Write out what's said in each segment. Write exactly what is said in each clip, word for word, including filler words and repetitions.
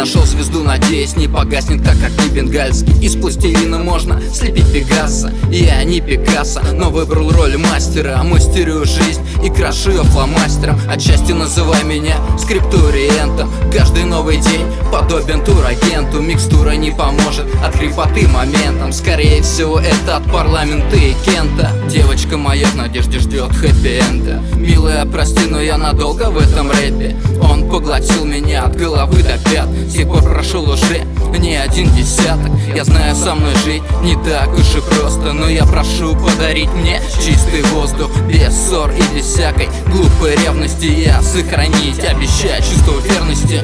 нашел звезду, надеюсь, не погаснет, так как не бенгальский. Из пластилина можно слепить Пегаса, я не Пикассо, но выбрал роль мастера. Мастерю жизнь и крашу ее фломастером. Отчасти называй меня скриптуриентом. Каждый новый день подобен турагенту. Микстура не поможет от хрипоты моментом. Скорее всего это от парламента и Кента. Девочка моя в надежде ждет хэппи-энда. Милая, прости, но я надолго в этом рэпе. Он поглотил меня от головы до пят. С тех пор прошел уже не один десяток. Я знаю, со мной жить не так уж и просто, но я прошу подарить мне чистый воздух, без ссор и без всякой глупой ревности. Я сохранить обещаю чувство верности.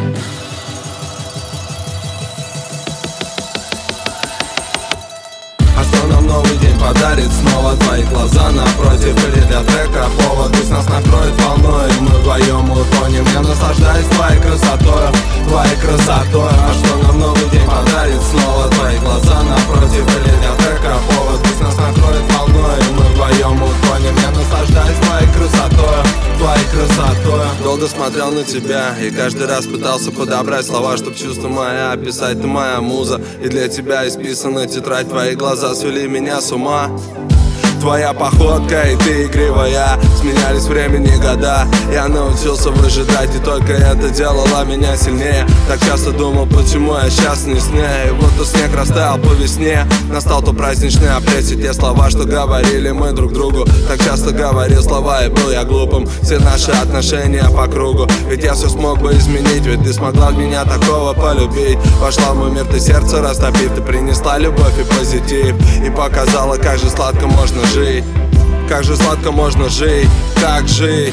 А что нам новый день подарит? Снова твои глаза напротив или для трека повод? Пусть нас накроет волной, и мы вдвоем утонем. Я наслаждаюсь твоей красотой, твоей красотой. А что нам новый день подарит? Снова твои глаза напротив или для трека повод? Пусть нас накроет волной, и мы вдвоем утонем. Я наслаждаюсь твоей красотой, твоей красотой. Долго смотрел на тебя и каждый раз пытался подобрать слова, чтоб чувство мое описать. Ты моя муза, и для тебя исписана тетрадь. Твои глаза свели меня с ума. Твоя походка и ты игривая, сменялись времени года. Я научился выжидать, и только это делало меня сильнее. Так часто думал, почему я сейчас не с ней. И вот то снег растаял по весне, настал то праздничный апрель. Все те слова, что говорили мы друг другу. Так часто говорил слова, и был я глупым. Все наши отношения по кругу. Ведь я все смог бы изменить, ведь ты смогла меня такого полюбить. Вошла в мой мир, ты сердце растопив. Ты принесла любовь и позитив, и показала, как же сладко можно жить. Как же сладко можно жить, как жить.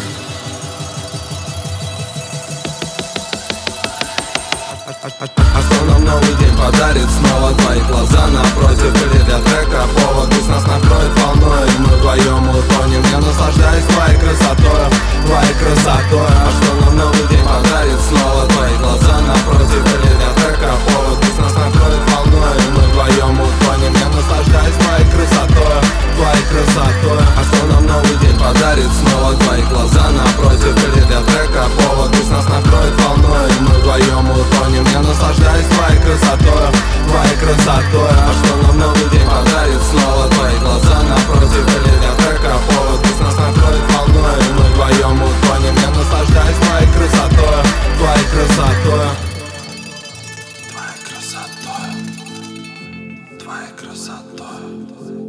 А что нам новый день подарит? Снова твои глаза напротив или для трека повод? Пусть нас накроет волной, и мы вдвоем утонем. Я наслаждаюсь твоей красотой, твоей красотой. А что нам новый день подарит? Снова твои глаза напротив или для трека повод? Пусть нас накроет волной, и мы вдвоем утонем. Я наслаждаюсь твоей красотой, твоей красотой. А что нам новый день подарит? Снова твои глаза напротив или для трека повод? Пусть нас накроет волной, и мы вдвоем утонем. Я наслаждаюсь твоей красотой, твоей красотой. А что нам новый день подарит? Снова твои глаза напротив или для трека повод? Пусть нас накроет волной, и мы вдвоем утонем. Я наслаждаюсь твоей красотой, твоей красотой. Твоей красотой, твоей красотой.